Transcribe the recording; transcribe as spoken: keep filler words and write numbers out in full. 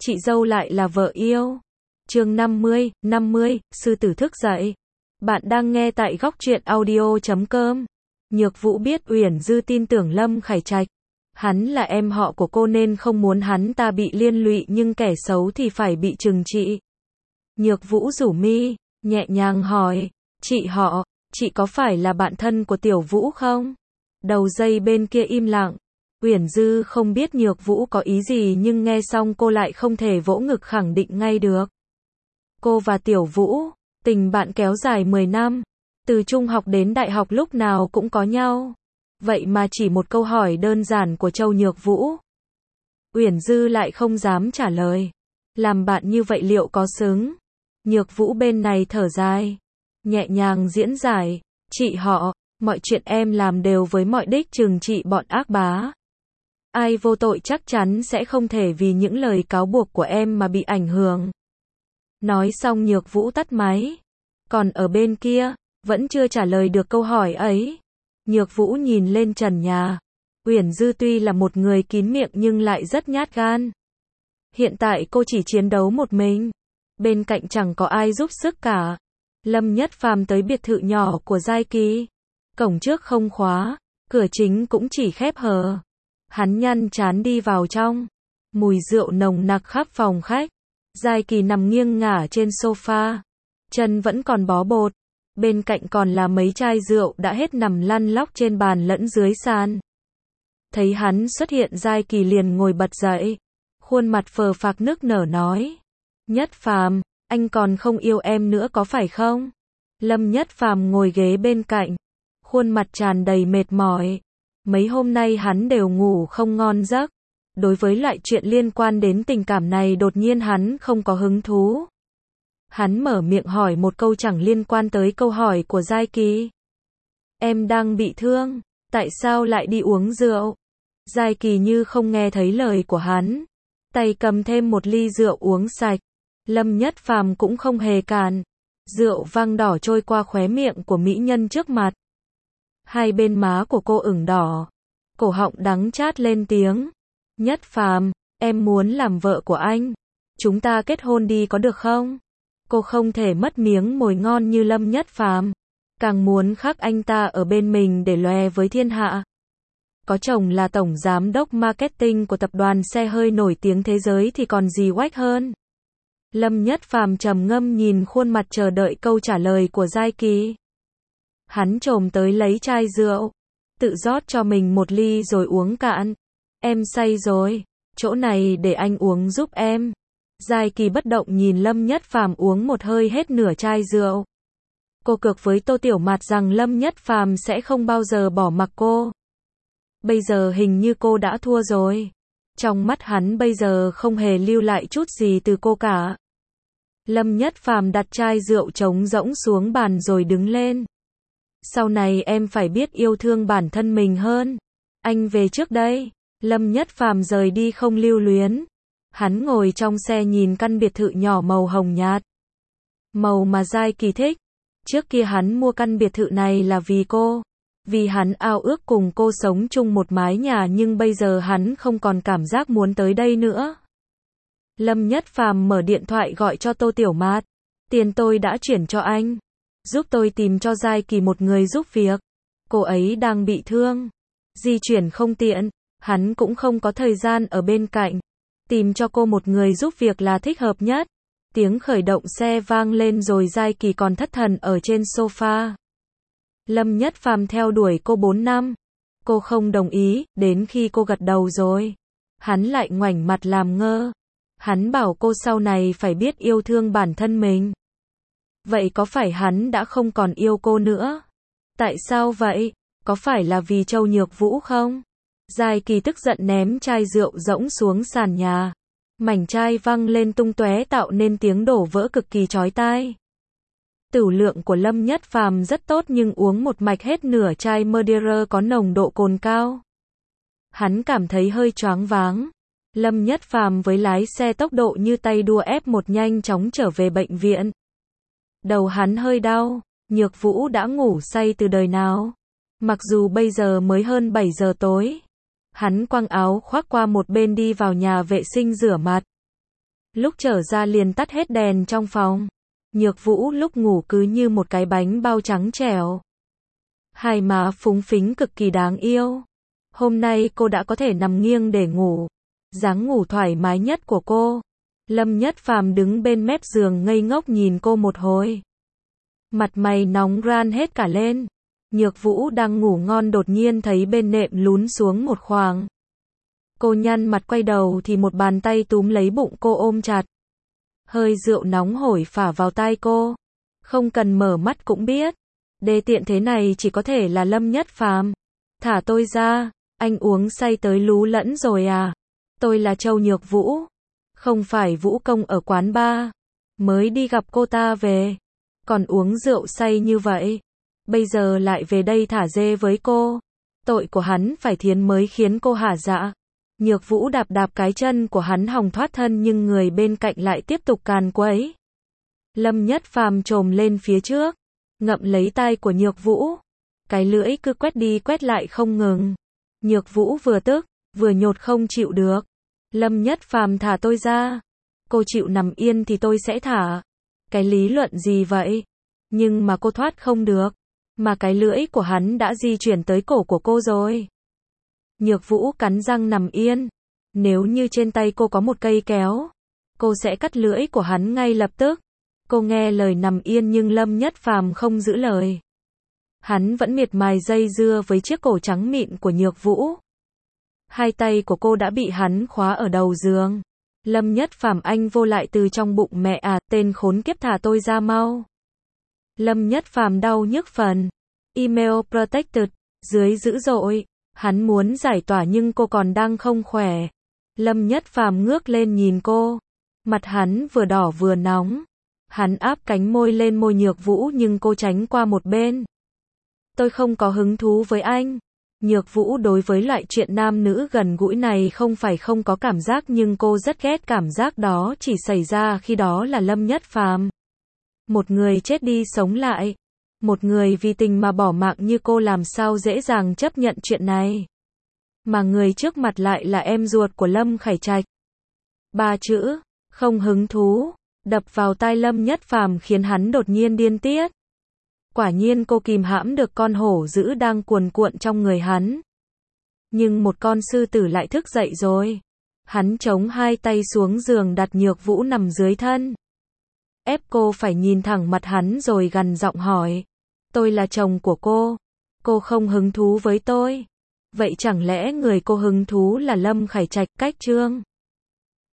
chị dâu lại là vợ yêu. Chương năm mươi, năm mươi, sư tử thức dậy. Bạn đang nghe tại góc truyện audio chấm com. Nhược Vũ biết Uyển Dư tin tưởng Lâm Khải Trạch. Hắn là em họ của cô nên không muốn hắn ta bị liên lụy, nhưng kẻ xấu thì phải bị trừng trị. Nhược Vũ rủ mi, nhẹ nhàng hỏi, chị họ, chị có phải là bạn thân của Tiểu Vũ không? Đầu dây bên kia im lặng. Uyển Dư không biết Nhược Vũ có ý gì, nhưng nghe xong cô lại không thể vỗ ngực khẳng định ngay được. Cô và Tiểu Vũ, tình bạn kéo dài mười năm. Từ trung học đến đại học lúc nào cũng có nhau. Vậy mà chỉ một câu hỏi đơn giản của Châu Nhược Vũ, Uyển Dư lại không dám trả lời. Làm bạn như vậy liệu có xứng? Nhược Vũ bên này thở dài, nhẹ nhàng diễn giải, chị họ, mọi chuyện em làm đều với mọi đích trừng trị bọn ác bá. Ai vô tội chắc chắn sẽ không thể vì những lời cáo buộc của em mà bị ảnh hưởng. Nói xong Nhược Vũ tắt máy. Còn ở bên kia, vẫn chưa trả lời được câu hỏi ấy. Nhược Vũ nhìn lên trần nhà. Uyển Dư tuy là một người kín miệng nhưng lại rất nhát gan. Hiện tại cô chỉ chiến đấu một mình. Bên cạnh chẳng có ai giúp sức cả. Lâm Nhất Phàm tới biệt thự nhỏ của Giai Kỳ. Cổng trước không khóa, cửa chính cũng chỉ khép hờ. Hắn nhăn trán đi vào trong. Mùi rượu nồng nặc khắp phòng khách. Giai Kỳ nằm nghiêng ngả trên sofa. Chân vẫn còn bó bột. Bên cạnh còn là mấy chai rượu đã hết nằm lăn lóc trên bàn lẫn dưới sàn. Thấy hắn xuất hiện, Giai Kỳ liền ngồi bật dậy. Khuôn mặt phờ phạc nức nở nói. Nhất Phàm, anh còn không yêu em nữa có phải không? Lâm Nhất Phàm ngồi ghế bên cạnh. Khuôn mặt tràn đầy mệt mỏi. Mấy hôm nay hắn đều ngủ không ngon giấc. Đối với loại chuyện liên quan đến tình cảm này đột nhiên hắn không có hứng thú. Hắn mở miệng hỏi một câu chẳng liên quan tới câu hỏi của Giai Kỳ. Em đang bị thương, tại sao lại đi uống rượu? Giai Kỳ như không nghe thấy lời của hắn. Tay cầm thêm một ly rượu uống sạch. Lâm Nhất Phàm cũng không hề cản. Rượu vang đỏ trôi qua khóe miệng của mỹ nhân trước mặt. Hai bên má của cô ửng đỏ. Cổ họng đắng chát lên tiếng. Nhất Phàm, em muốn làm vợ của anh. Chúng ta kết hôn đi có được không? Cô không thể mất miếng mồi ngon như Lâm Nhất Phàm. Càng muốn khắc anh ta ở bên mình để lòe với thiên hạ. Có chồng là tổng giám đốc marketing của tập đoàn xe hơi nổi tiếng thế giới thì còn gì oách hơn. Lâm Nhất Phàm trầm ngâm nhìn khuôn mặt chờ đợi câu trả lời của Giai Kỳ. Hắn chồm tới lấy chai rượu, tự rót cho mình một ly rồi uống cạn. Em say rồi, chỗ này để anh uống giúp em. Giai Kỳ bất động nhìn Lâm Nhất Phàm uống một hơi hết nửa chai rượu. Cô cược với Tô Tiểu Mạt rằng Lâm Nhất Phàm sẽ không bao giờ bỏ mặc cô. Bây giờ hình như cô đã thua rồi. Trong mắt hắn bây giờ không hề lưu lại chút gì từ cô cả. Lâm Nhất Phàm đặt chai rượu trống rỗng xuống bàn rồi đứng lên. Sau này em phải biết yêu thương bản thân mình hơn. Anh về trước đây. Lâm Nhất Phàm rời đi không lưu luyến. Hắn ngồi trong xe nhìn căn biệt thự nhỏ màu hồng nhạt. Màu mà Giai Kỳ thích. Trước kia hắn mua căn biệt thự này là vì cô. Vì hắn ao ước cùng cô sống chung một mái nhà, nhưng bây giờ hắn không còn cảm giác muốn tới đây nữa. Lâm Nhất Phàm mở điện thoại gọi cho Tô Tiểu Mạt. Tiền tôi đã chuyển cho anh. Giúp tôi tìm cho Giai Kỳ một người giúp việc. Cô ấy đang bị thương. Di chuyển không tiện. Hắn cũng không có thời gian ở bên cạnh. Tìm cho cô một người giúp việc là thích hợp nhất. Tiếng khởi động xe vang lên rồi Giai Kỳ còn thất thần ở trên sofa. Lâm Nhất Phàm theo đuổi cô bốn năm. Cô không đồng ý, đến khi cô gật đầu rồi. Hắn lại ngoảnh mặt làm ngơ. Hắn bảo cô sau này phải biết yêu thương bản thân mình. Vậy có phải hắn đã không còn yêu cô nữa? Tại sao vậy? Có phải là vì Châu Nhược Vũ không? Giai Kỳ tức giận ném chai rượu rỗng xuống sàn nhà. Mảnh chai văng lên tung tóe tạo nên tiếng đổ vỡ cực kỳ chói tai. Tửu lượng của Lâm Nhất Phàm rất tốt nhưng uống một mạch hết nửa chai Madeira có nồng độ cồn cao. Hắn cảm thấy hơi choáng váng. Lâm Nhất Phàm với lái xe tốc độ như tay đua ép một nhanh chóng trở về bệnh viện. Đầu hắn hơi đau. Nhược Vũ đã ngủ say từ đời nào? Mặc dù bây giờ mới hơn bảy giờ tối. Hắn quăng áo khoác qua một bên đi vào nhà vệ sinh rửa mặt. Lúc trở ra liền tắt hết đèn trong phòng. Nhược Vũ lúc ngủ cứ như một cái bánh bao trắng trẻo. Hai má phúng phính cực kỳ đáng yêu. Hôm nay cô đã có thể nằm nghiêng để ngủ. Dáng ngủ thoải mái nhất của cô. Lâm Nhất Phàm đứng bên mép giường ngây ngốc nhìn cô một hồi. Mặt mày nóng ran hết cả lên. Nhược Vũ đang ngủ ngon đột nhiên thấy bên nệm lún xuống một khoảng. Cô nhăn mặt quay đầu thì một bàn tay túm lấy bụng cô ôm chặt. Hơi rượu nóng hổi phả vào tai cô. Không cần mở mắt cũng biết. Đê tiện thế này chỉ có thể là Lâm Nhất Phàm. Thả tôi ra, anh uống say tới lú lẫn rồi à? Tôi là Châu Nhược Vũ. Không phải Vũ Công ở quán bar. Mới đi gặp cô ta về. Còn uống rượu say như vậy. Bây giờ lại về đây thả dê với cô. Tội của hắn phải thiến mới khiến cô hả dạ. Nhược Vũ đạp đạp cái chân của hắn hòng thoát thân nhưng người bên cạnh lại tiếp tục càn quấy. Lâm Nhất Phàm trồm lên phía trước, ngậm lấy tai của Nhược Vũ. Cái lưỡi cứ quét đi quét lại không ngừng. Nhược Vũ vừa tức, vừa nhột không chịu được. Lâm Nhất Phàm thả tôi ra. Cô chịu nằm yên thì tôi sẽ thả. Cái lý luận gì vậy? Nhưng mà cô thoát không được. Mà cái lưỡi của hắn đã di chuyển tới cổ của cô rồi. Nhược Vũ cắn răng nằm yên. Nếu như trên tay cô có một cây kéo, cô sẽ cắt lưỡi của hắn ngay lập tức. Cô nghe lời nằm yên nhưng Lâm Nhất Phàm không giữ lời. Hắn vẫn miệt mài dây dưa với chiếc cổ trắng mịn của Nhược Vũ. Hai tay của cô đã bị hắn khóa ở đầu giường. Lâm Nhất Phàm anh vô lại từ trong bụng mẹ à, tên khốn kiếp thả tôi ra mau. Lâm Nhất Phàm đau nhức phần. Email protected. Dưới dữ dội. Hắn muốn giải tỏa nhưng cô còn đang không khỏe. Lâm Nhất Phàm ngước lên nhìn cô. Mặt hắn vừa đỏ vừa nóng. Hắn áp cánh môi lên môi Nhược Vũ nhưng cô tránh qua một bên. Tôi không có hứng thú với anh. Nhược Vũ đối với loại chuyện nam nữ gần gũi này không phải không có cảm giác nhưng cô rất ghét cảm giác đó chỉ xảy ra khi đó là Lâm Nhất Phàm. Một người chết đi sống lại. Một người vì tình mà bỏ mạng như cô làm sao dễ dàng chấp nhận chuyện này. Mà người trước mặt lại là em ruột của Lâm Khải Trạch. Ba chữ, không hứng thú, đập vào tai Lâm Nhất Phàm khiến hắn đột nhiên điên tiết. Quả nhiên cô kìm hãm được con hổ dữ đang cuồn cuộn trong người hắn. Nhưng một con sư tử lại thức dậy rồi. Hắn chống hai tay xuống giường đặt Nhược Vũ nằm dưới thân. Ép cô phải nhìn thẳng mặt hắn rồi gằn giọng hỏi. Tôi là chồng của cô. Cô không hứng thú với tôi. Vậy chẳng lẽ người cô hứng thú là Lâm Khải Trạch? Cách chương